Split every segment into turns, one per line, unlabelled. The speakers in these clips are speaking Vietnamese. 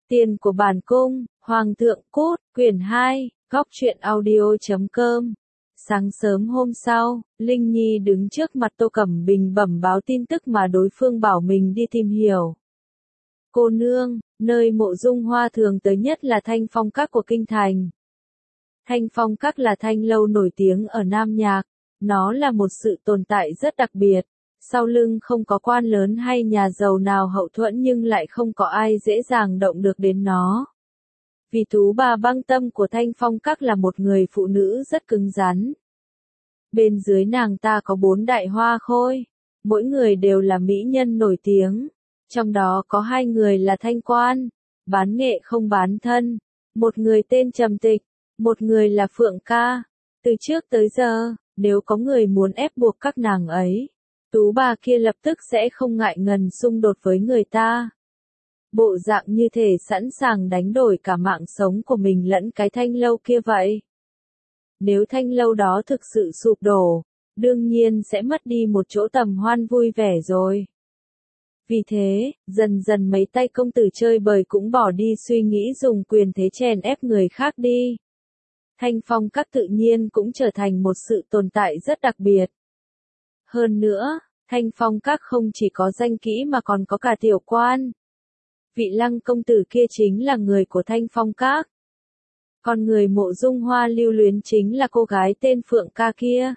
Tiền của bản cung, Hoàng thượng cút, quyển 2, góc truyện audio.com. Sáng sớm hôm sau, Linh Nhi đứng trước mặt Tô Cẩm Bình bẩm báo tin tức mà đối phương bảo mình đi tìm hiểu. Cô nương, nơi mộ dung hoa thường tới nhất là Thanh Phong Các của kinh thành. Thanh Phong Các là thanh lâu nổi tiếng ở Nam Nhạc, nó là một sự tồn tại rất đặc biệt. Sau lưng không có quan lớn hay nhà giàu nào hậu thuẫn nhưng lại không có ai dễ dàng động được đến nó. Vì Tú bà băng tâm của Thanh Phong Các là một người phụ nữ rất cứng rắn. Bên dưới nàng ta có 4 đại hoa khôi, mỗi người đều là mỹ nhân nổi tiếng. Trong đó có 2 người là thanh quan, bán nghệ không bán thân, một người tên Trầm Tịch, một người là Phượng Ca. Từ trước tới giờ, nếu có người muốn ép buộc các nàng ấy, Tú bà kia lập tức sẽ không ngại ngần xung đột với người ta. Bộ dạng như thể sẵn sàng đánh đổi cả mạng sống của mình lẫn cái thanh lâu kia vậy. Nếu thanh lâu đó thực sự sụp đổ, đương nhiên sẽ mất đi một chỗ tầm hoan vui vẻ rồi. Vì thế, dần dần mấy tay công tử chơi bời cũng bỏ đi suy nghĩ dùng quyền thế chèn ép người khác đi. Thanh Phong Các tự nhiên cũng trở thành một sự tồn tại rất đặc biệt. Hơn nữa, Thanh Phong Các không chỉ có danh kỹ mà còn có cả tiểu quan. Vị Lăng công tử kia chính là người của Thanh Phong Các. Còn người mộ dung hoa lưu luyến chính là cô gái tên Phượng Ca kia.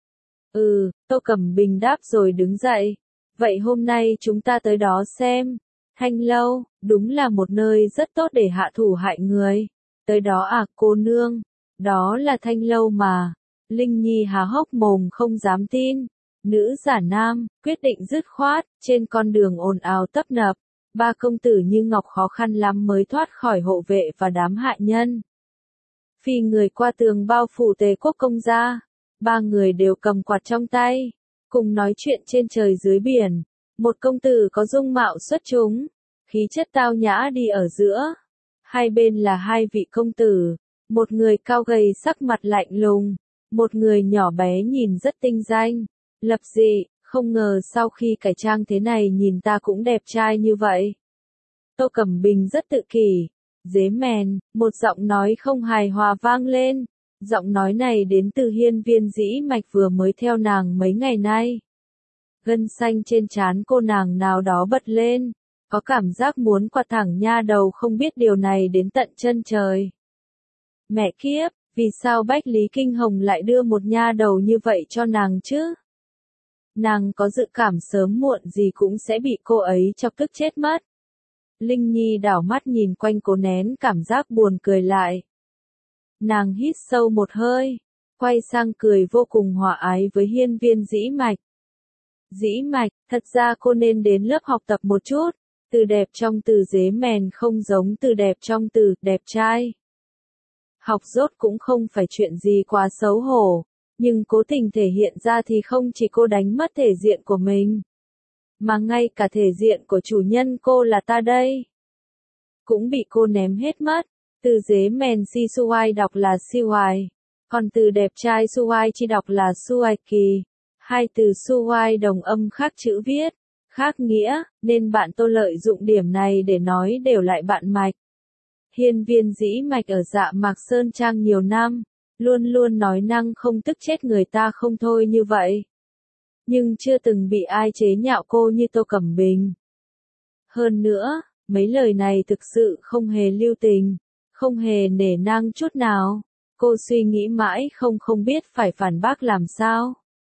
Tô Cẩm Bình đáp rồi đứng dậy. Vậy hôm nay chúng ta tới đó xem. Thanh lâu, đúng là một nơi rất tốt để hạ thủ hại người. Tới đó à cô nương, đó là thanh lâu mà. Linh Nhi há hốc mồm không dám tin. Nữ giả nam, quyết định dứt khoát, trên con đường ồn ào tấp nập. 3 công tử như ngọc khó khăn lắm mới thoát khỏi hộ vệ và đám hạ nhân. Phi người qua tường bao phủ Tề Quốc công gia. 3 người đều cầm quạt trong tay, cùng nói chuyện trên trời dưới biển. Một công tử có dung mạo xuất chúng, khí chất tao nhã đi ở giữa. Hai bên là 2 vị công tử, một người cao gầy sắc mặt lạnh lùng, một người nhỏ bé nhìn rất tinh danh. Lập dị, không ngờ sau khi cải trang thế này nhìn ta cũng đẹp trai như vậy. Tô Cẩm Bình rất tự kỷ. Dế mèn, một giọng nói không hài hòa vang lên. Giọng nói này đến từ Hiên Viên Dĩ Mạch vừa mới theo nàng mấy ngày nay. Gân xanh trên trán cô nàng nào đó bật lên, có cảm giác muốn quạt thẳng nha đầu không biết điều này đến tận chân trời. Mẹ kiếp, vì sao Bách Lý Kinh Hồng lại đưa một nha đầu như vậy cho nàng chứ? Nàng có dự cảm sớm muộn gì cũng sẽ bị cô ấy chọc tức chết mất. Linh Nhi đảo mắt nhìn quanh cố nén cảm giác buồn cười lại. Nàng hít sâu một hơi, quay sang cười vô cùng hòa ái với Hiên Viên Dĩ Mạch. Dĩ Mạch, thật ra cô nên đến lớp học tập một chút, từ đẹp trong từ dế mèn không giống từ đẹp trong từ đẹp trai. Học dốt cũng không phải chuyện gì quá xấu hổ, nhưng cố tình thể hiện ra thì không chỉ cô đánh mất thể diện của mình, mà ngay cả thể diện của chủ nhân cô là ta đây, cũng bị cô ném hết mất. Từ dế mèn si suai đọc là si hoài, còn từ đẹp trai suai chi đọc là suai kỳ. 2 từ suai đồng âm khác chữ viết, khác nghĩa, nên bạn Tô lợi dụng điểm này để nói đều lại bạn Mạch. Hiên Viên Dĩ Mạch ở Dạ Mạc Sơn Trang nhiều năm, luôn luôn nói năng không tức chết người ta không thôi như vậy. Nhưng chưa từng bị ai chế nhạo cô như Tô Cẩm Bình. Hơn nữa, mấy lời này thực sự không hề lưu tình, không hề nể nang chút nào. Cô suy nghĩ mãi không biết phải phản bác làm sao.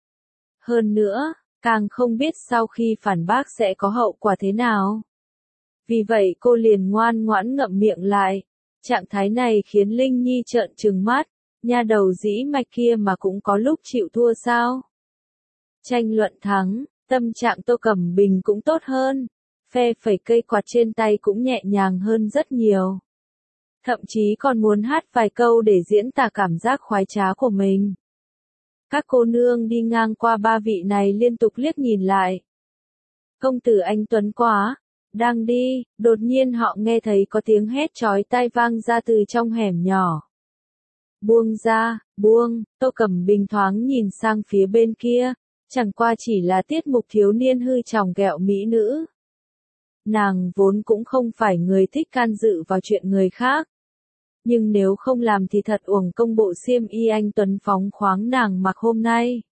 Hơn nữa, càng không biết sau khi phản bác sẽ có hậu quả thế nào. Vì vậy cô liền ngoan ngoãn ngậm miệng lại. Trạng thái này khiến Linh Nhi trợn trừng mắt. Nha đầu Dĩ Mạch kia mà cũng có lúc chịu thua sao? Tranh luận thắng, tâm trạng Tô Cẩm Bình cũng tốt hơn. Phe phẩy cây quạt trên tay cũng nhẹ nhàng hơn rất nhiều. Thậm chí còn muốn hát vài câu để diễn tả cảm giác khoái trá của mình. Các cô nương đi ngang qua 3 vị này liên tục liếc nhìn lại. Công tử anh tuấn quá. Đang đi, đột nhiên họ nghe thấy có tiếng hét chói tai vang ra từ trong hẻm nhỏ. Buông ra, buông. Tô Cẩm Bình thoáng nhìn sang phía bên kia, chẳng qua chỉ là tiết mục thiếu niên hư tròng ghẹo mỹ nữ. nàng vốn cũng không phải người thích can dự vào chuyện người khác. Nhưng nếu không làm thì thật uổng công bộ xiêm y anh tuấn phóng khoáng nàng mặc hôm nay.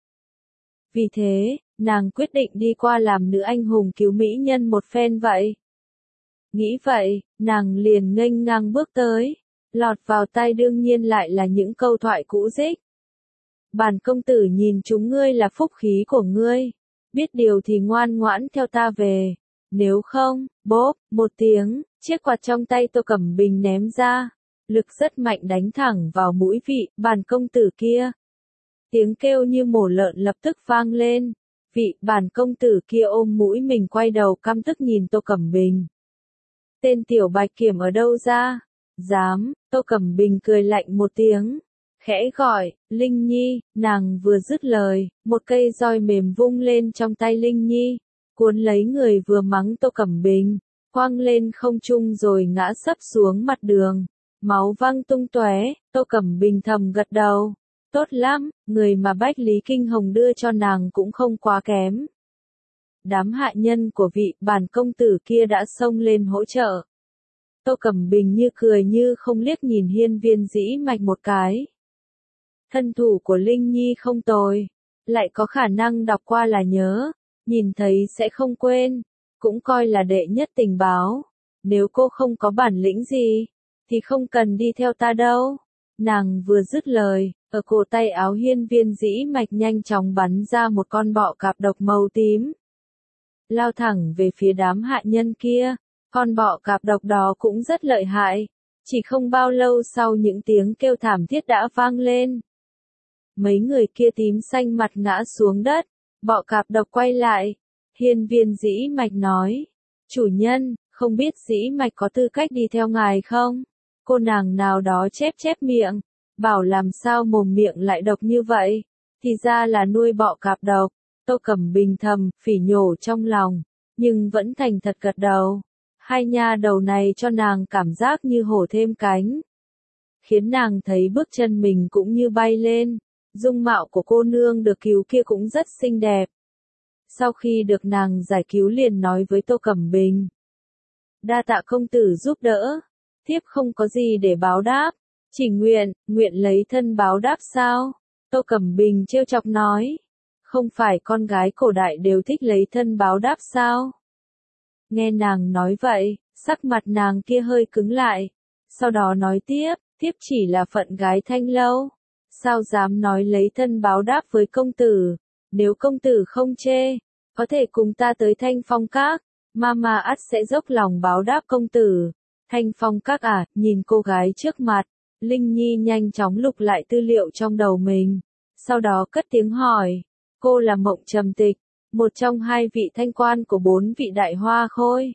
Vì thế, nàng quyết định đi qua làm nữ anh hùng cứu mỹ nhân một phen vậy. Nghĩ vậy, nàng liền nghênh ngang bước tới, lọt vào tai đương nhiên lại là những câu thoại cũ rích. Bản công tử nhìn chúng ngươi là phúc khí của ngươi, biết điều thì ngoan ngoãn theo ta về, nếu không, bốp, một tiếng, chiếc quạt trong tay Tô Cẩm Bình ném ra, lực rất mạnh đánh thẳng vào mũi vị bản công tử kia. Tiếng kêu như mổ lợn lập tức vang lên, vị bản công tử kia ôm mũi mình quay đầu căm tức nhìn Tô Cẩm Bình. Tên tiểu bạch kiểm ở đâu ra? Dám, Tô Cẩm Bình cười lạnh một tiếng, khẽ gọi, Linh Nhi, nàng vừa dứt lời, một cây roi mềm vung lên trong tay Linh Nhi, cuốn lấy người vừa mắng Tô Cẩm Bình, quăng lên không trung rồi ngã sấp xuống mặt đường, máu văng tung tóe. Tô Cẩm Bình thầm gật đầu, tốt lắm, người mà Bách Lý Kinh Hồng đưa cho nàng cũng không quá kém. Đám hạ nhân của vị bản công tử kia đã xông lên hỗ trợ. Tô Cẩm Bình như cười như không liếc nhìn Hiên Viên Dĩ Mạch một cái. Thân thủ của Linh Nhi không tồi, lại có khả năng đọc qua là nhớ, nhìn thấy sẽ không quên, cũng coi là đệ nhất tình báo. Nếu cô không có bản lĩnh gì, thì không cần đi theo ta đâu. Nàng vừa dứt lời, ở cổ tay áo Hiên Viên Dĩ Mạch nhanh chóng bắn ra một con bọ cạp độc màu tím. Lao thẳng về phía đám hạ nhân kia, con bọ cạp độc đó cũng rất lợi hại, chỉ không bao lâu sau những tiếng kêu thảm thiết đã vang lên. Mấy người kia tím xanh mặt ngã xuống đất, bọ cạp độc quay lại, Hiên Viên Dĩ Mạch nói, chủ nhân, không biết Dĩ Mạch có tư cách đi theo ngài không? Cô nàng nào đó chép miệng, bảo làm sao mồm miệng lại độc như vậy, thì ra là nuôi bọ cạp độc. Tô Cẩm Bình thầm, phỉ nhổ trong lòng, nhưng vẫn thành thật gật đầu. Hai nha đầu này cho nàng cảm giác như hổ thêm cánh, khiến nàng thấy bước chân mình cũng như bay lên. Dung mạo của cô nương được cứu kia cũng rất xinh đẹp. Sau khi được nàng giải cứu liền nói với Tô Cẩm Bình, đa tạ công tử giúp đỡ, thiếp không có gì để báo đáp, chỉ nguyện lấy thân báo đáp sao? Tô Cẩm Bình trêu chọc nói, không phải con gái cổ đại đều thích lấy thân báo đáp sao? Nghe nàng nói vậy, sắc mặt nàng kia hơi cứng lại, sau đó nói tiếp, thiếp chỉ là phận gái Thanh Lâu, sao dám nói lấy thân báo đáp với công tử, nếu công tử không chê, có thể cùng ta tới Thanh Phong Các, Mama ắt sẽ dốc lòng báo đáp công tử. Thanh Phong Các à, nhìn cô gái trước mặt, Linh Nhi nhanh chóng lục lại tư liệu trong đầu mình, sau đó cất tiếng hỏi, cô là Mộng Trầm Tịch, một trong hai vị thanh quan của 4 vị đại hoa khôi.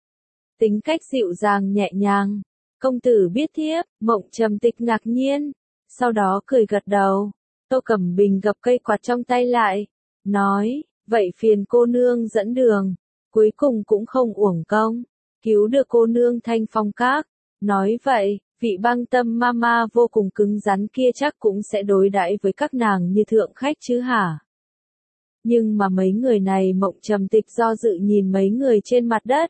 Tính cách dịu dàng nhẹ nhàng, công tử biết thiếp, Mộng Trầm Tịch ngạc nhiên, sau đó cười gật đầu. Tô Cẩm Bình gập cây quạt trong tay lại, nói, vậy phiền cô nương dẫn đường, cuối cùng cũng không uổng công, cứu được cô nương Thanh Phong Các. Nói vậy, vị Băng Tâm Mama vô cùng cứng rắn kia chắc cũng sẽ đối đãi với các nàng như thượng khách chứ hả? Nhưng mà mấy người này Mộng Trầm Tịch do dự nhìn mấy người trên mặt đất.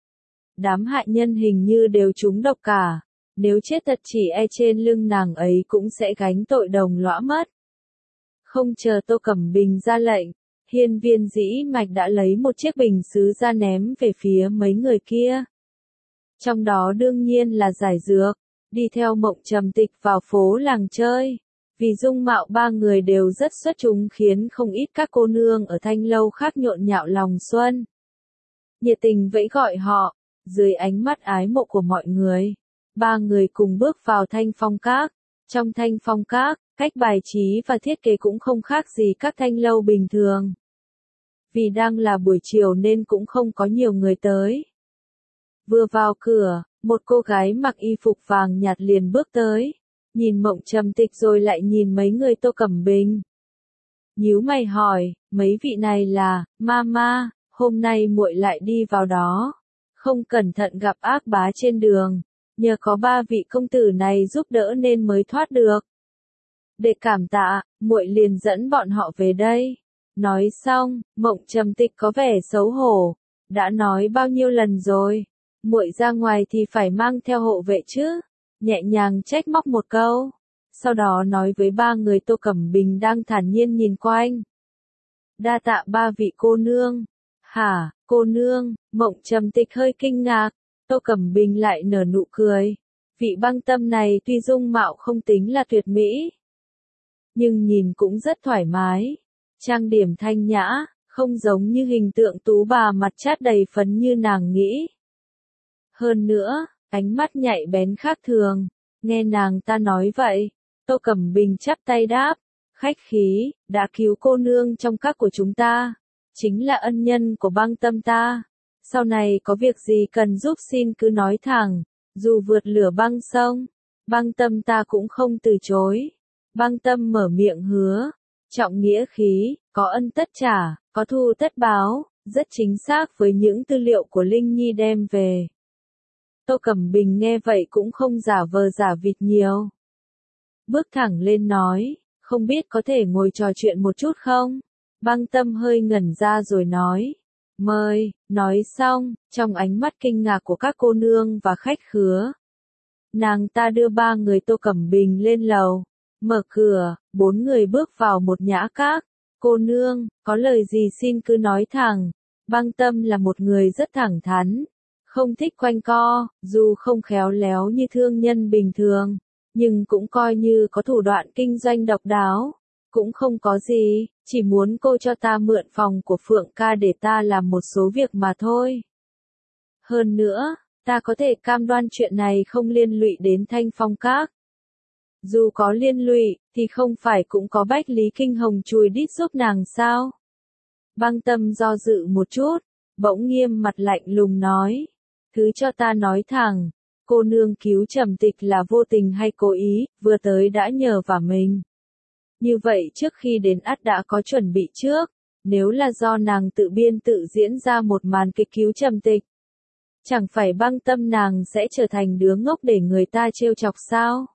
Đám hạ nhân hình như đều trúng độc cả, nếu chết thật chỉ e trên lưng nàng ấy cũng sẽ gánh tội đồng lõa mất. Không chờ Tô Cẩm Bình ra lệnh, Hiên Viên Dĩ Mạch đã lấy một chiếc bình sứ ra ném về phía mấy người kia. Trong đó đương nhiên là giải dược, đi theo Mộng Trầm Tịch vào phố làng chơi. Vì dung mạo ba người đều rất xuất chúng khiến không ít các cô nương ở Thanh Lâu khác nhộn nhạo lòng xuân. Nhiệt tình vẫy gọi họ, dưới ánh mắt ái mộ của mọi người. Ba người cùng bước vào Thanh Phong Các. Trong Thanh Phong Các, cách bài trí và thiết kế cũng không khác gì các thanh lâu bình thường. Vì đang là buổi chiều nên cũng không có nhiều người tới. Vừa vào cửa, một cô gái mặc y phục vàng nhạt liền bước tới, nhìn Mộng Trầm Tịch rồi lại nhìn mấy người Tô Cẩm Bình. Nhíu mày hỏi, mấy vị này là, Mama, hôm nay muội lại đi vào đó, không cẩn thận gặp ác bá trên đường, nhờ có ba vị công tử này giúp đỡ nên mới thoát được. Để cảm tạ, muội liền dẫn bọn họ về đây. Nói xong, Mộng Trầm Tịch có vẻ xấu hổ, đã nói bao nhiêu lần rồi, muội ra ngoài thì phải mang theo hộ vệ chứ, nhẹ nhàng trách móc một câu, sau đó nói với ba người Tô Cẩm Bình đang thản nhiên nhìn quanh. Đa tạ ba vị cô nương. Hả, cô nương, Mộng Trầm Tịch hơi kinh ngạc, Tô Cẩm Bình lại nở nụ cười. Vị Băng Tâm này tuy dung mạo không tính là tuyệt mỹ, nhưng nhìn cũng rất thoải mái, trang điểm thanh nhã, không giống như hình tượng tú bà mặt chát đầy phấn như nàng nghĩ. Hơn nữa, ánh mắt nhạy bén khác thường, nghe nàng ta nói vậy, Tô Cẩm Bình chắp tay đáp, khách khí, đã cứu cô nương trong các của chúng ta, chính là ân nhân của Băng Tâm ta, sau này có việc gì cần giúp xin cứ nói thẳng, dù vượt lửa băng sông, Băng Tâm ta cũng không từ chối. Băng Tâm mở miệng hứa, trọng nghĩa khí, có ân tất trả, có thù tất báo, rất chính xác với những tư liệu của Linh Nhi đem về. Tô Cẩm Bình nghe vậy cũng không giả vờ giả vịt nhiều. Bước thẳng lên nói, không biết có thể ngồi trò chuyện một chút không? Băng Tâm hơi ngẩn ra rồi nói, mời, nói xong, trong ánh mắt kinh ngạc của các cô nương và khách khứa. Nàng ta đưa ba người Tô Cẩm Bình lên lầu, mở cửa, bốn người bước vào một nhã các. Cô nương, có lời gì xin cứ nói thẳng. Băng Tâm là một người rất thẳng thắn, không thích quanh co, dù không khéo léo như thương nhân bình thường, nhưng cũng coi như có thủ đoạn kinh doanh độc đáo. Cũng không có gì, chỉ muốn cô cho ta mượn phòng của Phượng ca để ta làm một số việc mà thôi. Hơn nữa, ta có thể cam đoan chuyện này không liên lụy đến Thanh Phong Các. Dù có liên lụy, thì không phải cũng có Bách Lý Kinh Hồng chùi đít giúp nàng sao? Băng Tâm do dự một chút, bỗng nghiêm mặt lạnh lùng nói. Thứ cho ta nói thẳng, cô nương cứu Trầm Tịch là vô tình hay cố ý, vừa tới đã nhờ vả mình. Như vậy trước khi đến ắt đã có chuẩn bị trước, nếu là do nàng tự biên tự diễn ra một màn kịch cứu Trầm Tịch. Chẳng phải Băng Tâm nàng sẽ trở thành đứa ngốc để người ta trêu chọc sao?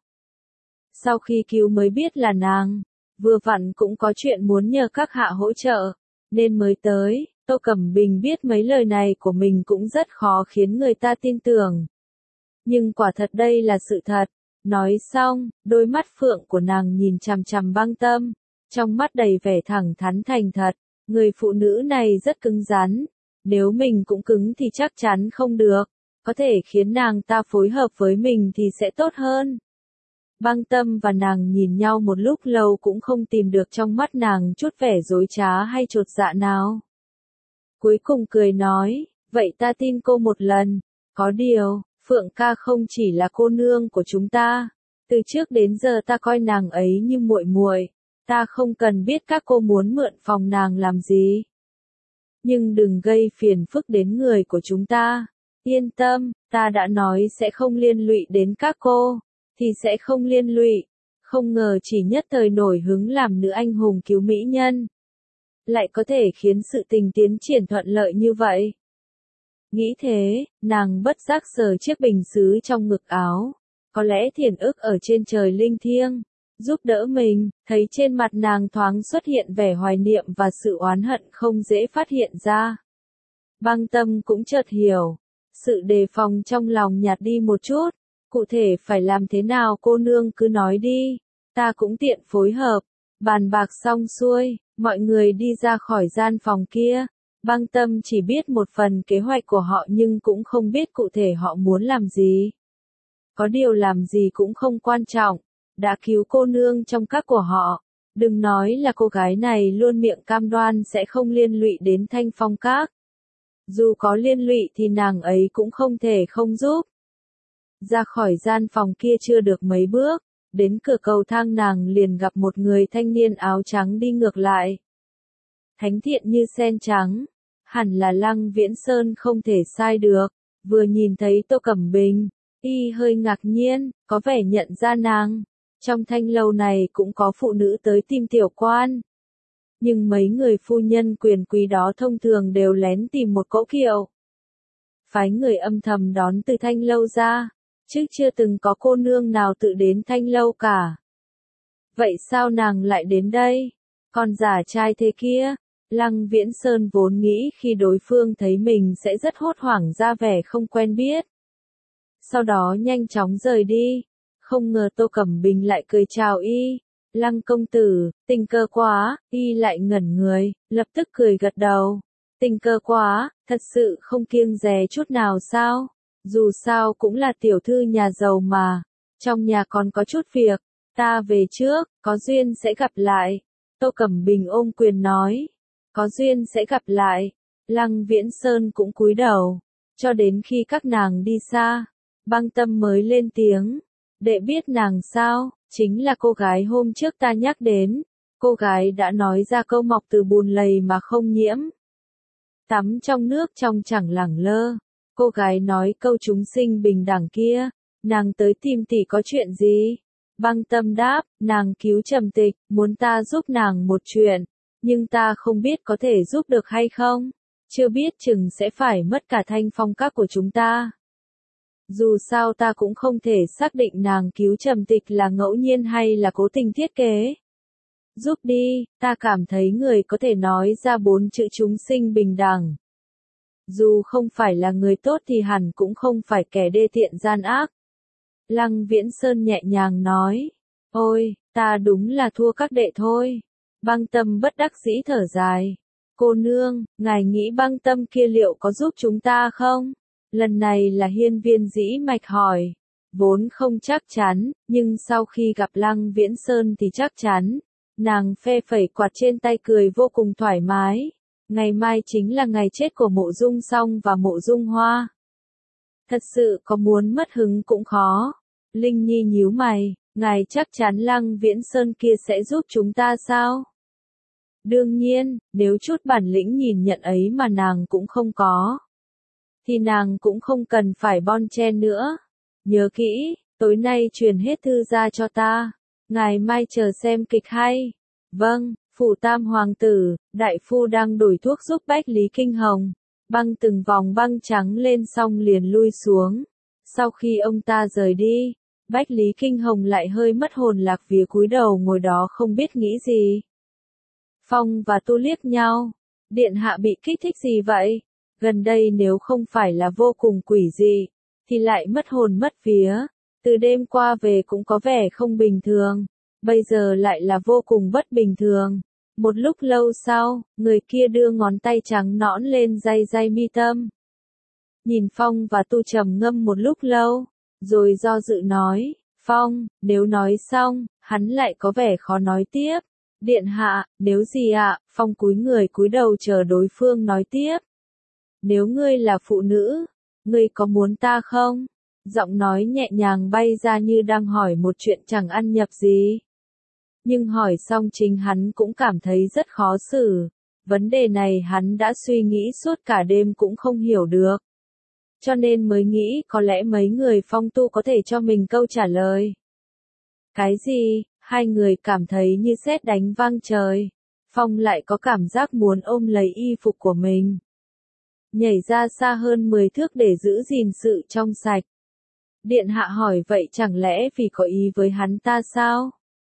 Sau khi cứu mới biết là nàng, vừa vặn cũng có chuyện muốn nhờ các hạ hỗ trợ, nên mới tới. Tô Cẩm Bình biết mấy lời này của mình cũng rất khó khiến người ta tin tưởng. Nhưng quả thật đây là sự thật. Nói xong, đôi mắt phượng của nàng nhìn chằm chằm Băng Tâm, trong mắt đầy vẻ thẳng thắn thành thật. Người phụ nữ này rất cứng rắn, nếu mình cũng cứng thì chắc chắn không được, có thể khiến nàng ta phối hợp với mình thì sẽ tốt hơn. Băng Tâm và nàng nhìn nhau một lúc lâu cũng không tìm được trong mắt nàng chút vẻ dối trá hay chột dạ nào. Cuối cùng cười nói, vậy ta tin cô một lần, có điều, Phượng ca không chỉ là cô nương của chúng ta, từ trước đến giờ ta coi nàng ấy như muội muội, ta không cần biết các cô muốn mượn phòng nàng làm gì. Nhưng đừng gây phiền phức đến người của chúng ta, yên tâm, ta đã nói sẽ không liên lụy đến các cô, thì sẽ không liên lụy, không ngờ chỉ nhất thời nổi hứng làm nữ anh hùng cứu mỹ nhân. Lại có thể khiến sự tình tiến triển thuận lợi như vậy. Nghĩ thế, nàng bất giác sờ chiếc bình sứ trong ngực áo. Có lẽ thiền ức ở trên trời linh thiêng, giúp đỡ mình, thấy trên mặt nàng thoáng xuất hiện vẻ hoài niệm và sự oán hận không dễ phát hiện ra. Băng Tâm cũng chợt hiểu, sự đề phòng trong lòng nhạt đi một chút, cụ thể phải làm thế nào cô nương cứ nói đi, ta cũng tiện phối hợp. Bàn bạc xong xuôi, mọi người đi ra khỏi gian phòng kia. Băng Tâm chỉ biết một phần kế hoạch của họ nhưng cũng không biết cụ thể họ muốn làm gì. Có điều làm gì cũng không quan trọng, đã cứu cô nương trong các của họ. Đừng nói là cô gái này luôn miệng cam đoan sẽ không liên lụy đến Thanh Phong Các. Dù có liên lụy thì nàng ấy cũng không thể không giúp. Ra khỏi gian phòng kia chưa được mấy bước, đến cửa cầu thang nàng liền gặp một người thanh niên áo trắng đi ngược lại. Thánh thiện như sen trắng, hẳn là Lăng Viễn Sơn không thể sai được, vừa nhìn thấy Tô Cẩm Bình, y hơi ngạc nhiên, có vẻ nhận ra nàng. Trong thanh lâu này cũng có phụ nữ tới tìm tiểu quan. Nhưng mấy người phu nhân quyền quý đó thông thường đều lén tìm một cỗ kiệu. Phái người âm thầm đón từ thanh lâu ra, chứ chưa từng có cô nương nào tự đến thanh lâu cả. Vậy sao nàng lại đến đây? Còn giả trai thế kia, Lăng Viễn Sơn vốn nghĩ khi đối phương thấy mình sẽ rất hốt hoảng ra vẻ không quen biết. Sau đó nhanh chóng rời đi. Không ngờ Tô Cẩm Bình lại cười chào y. Lăng công tử, tình cờ quá, y lại ngẩn người, lập tức cười gật đầu. Tình cờ quá, thật sự không kiêng dè chút nào sao? Dù sao cũng là tiểu thư nhà giàu mà. Trong nhà còn có chút việc, ta về trước, có duyên sẽ gặp lại. Tô Cẩm Bình ôm quyền nói. Có duyên sẽ gặp lại. Lăng Viễn Sơn cũng cúi đầu. Cho đến khi các nàng đi xa, Băng Tâm mới lên tiếng. Đệ biết nàng sao, chính là cô gái hôm trước ta nhắc đến. Cô gái đã nói ra câu mọc từ bùn lầy mà không nhiễm. Tắm trong nước trong chẳng lẳng lơ. Cô gái nói câu chúng sinh bình đẳng kia. Nàng tới tìm tỷ có chuyện gì? Băng Tâm đáp, nàng cứu Trầm Tịch, muốn ta giúp nàng một chuyện. Nhưng ta không biết có thể giúp được hay không. Chưa biết chừng sẽ phải mất cả thanh phong các của chúng ta. Dù sao ta cũng không thể xác định nàng cứu Trầm Tịch là ngẫu nhiên hay là cố tình thiết kế. Giúp đi, ta cảm thấy người có thể nói ra 4 chữ chúng sinh bình đẳng. Dù không phải là người tốt thì hẳn cũng không phải kẻ đê tiện gian ác. Lăng Viễn Sơn nhẹ nhàng nói. Ôi, ta đúng là thua các đệ thôi. Băng Tâm bất đắc dĩ thở dài. Cô nương, ngài nghĩ Băng Tâm kia liệu có giúp chúng ta không? Lần này là Hiên Viên Dĩ Mạch hỏi. Vốn không chắc chắn, nhưng sau khi gặp Lăng Viễn Sơn thì chắc chắn. Nàng phe phẩy quạt trên tay cười vô cùng thoải mái. Ngày mai chính là ngày chết của Mộ Dung Song và Mộ Dung Hoa. Thật sự có muốn mất hứng cũng khó. Linh Nhi nhíu mày, ngài chắc chắn Lăng Viễn Sơn kia sẽ giúp chúng ta sao? Đương nhiên, nếu chút bản lĩnh nhìn nhận ấy mà nàng cũng không có, thì nàng cũng không cần phải bon chen nữa. Nhớ kỹ, tối nay truyền hết thư ra cho ta. Ngày mai chờ xem kịch hay. Vâng, phủ tam hoàng tử, đại phu đang đổi thuốc giúp Bách Lý Kinh Hồng. Băng từng vòng băng trắng lên xong liền lui xuống. Sau khi ông ta rời đi, Bách Lý Kinh Hồng lại hơi mất hồn lạc vía cúi đầu ngồi đó không biết nghĩ gì. Phong và Tu liếc nhau. Điện hạ bị kích thích gì vậy? Gần đây nếu không phải là vô cùng quỷ dị, thì lại mất hồn mất vía. Từ đêm qua về cũng có vẻ không bình thường. Bây giờ lại là vô cùng bất bình thường. Một lúc lâu sau, người kia đưa ngón tay trắng nõn lên day mi tâm. Nhìn Phong và Tu trầm ngâm một lúc lâu, rồi do dự nói, Phong, nếu nói xong, hắn lại có vẻ khó nói tiếp. Điện hạ, nếu gì ạ? Phong cúi người cúi đầu chờ đối phương nói tiếp. Nếu ngươi là phụ nữ, ngươi có muốn ta không? Giọng nói nhẹ nhàng bay ra như đang hỏi một chuyện chẳng ăn nhập gì. Nhưng hỏi xong chính hắn cũng cảm thấy rất khó xử. Vấn đề này hắn đã suy nghĩ suốt cả đêm cũng không hiểu được. Cho nên mới nghĩ có lẽ mấy người Phong Tu có thể cho mình câu trả lời. Cái gì? Hai người cảm thấy như sét đánh vang trời. Phong lại có cảm giác muốn ôm lấy y phục của mình. Nhảy ra xa hơn 10 thước để giữ gìn sự trong sạch. Điện hạ hỏi vậy chẳng lẽ vì có ý với hắn ta sao?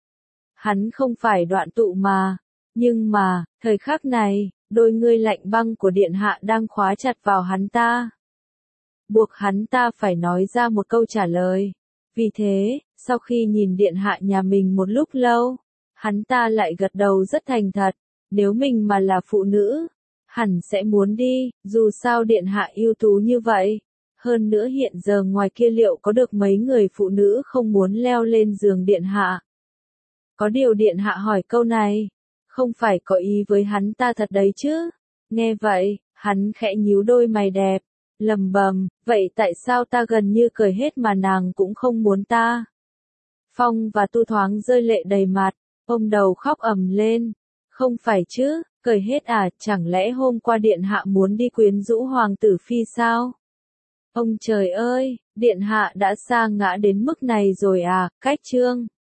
Hắn không phải đoạn tụ mà. Nhưng mà, thời khắc này, đôi ngươi lạnh băng của điện hạ đang khóa chặt vào hắn ta. Buộc hắn ta phải nói ra một câu trả lời. Vì thế, sau khi nhìn điện hạ nhà mình một lúc lâu, hắn ta lại gật đầu rất thành thật. Nếu mình mà là phụ nữ, hẳn sẽ muốn đi, dù sao điện hạ ưu tú như vậy. Hơn nữa hiện giờ ngoài kia liệu có được mấy người phụ nữ không muốn leo lên giường điện hạ. Có điều điện hạ hỏi câu này, không phải có ý với hắn ta thật đấy chứ. Nghe vậy, hắn khẽ nhíu đôi mày đẹp, lầm bầm, vậy tại sao ta gần như cười hết mà nàng cũng không muốn ta? Phong và Tu thoáng rơi lệ đầy mặt, ôm đầu khóc ầm lên. Không phải chứ, cười hết à, chẳng lẽ hôm qua điện hạ muốn đi quyến rũ hoàng tử phi sao? Ông trời ơi, điện hạ đã sa ngã đến mức này rồi à, cách chương.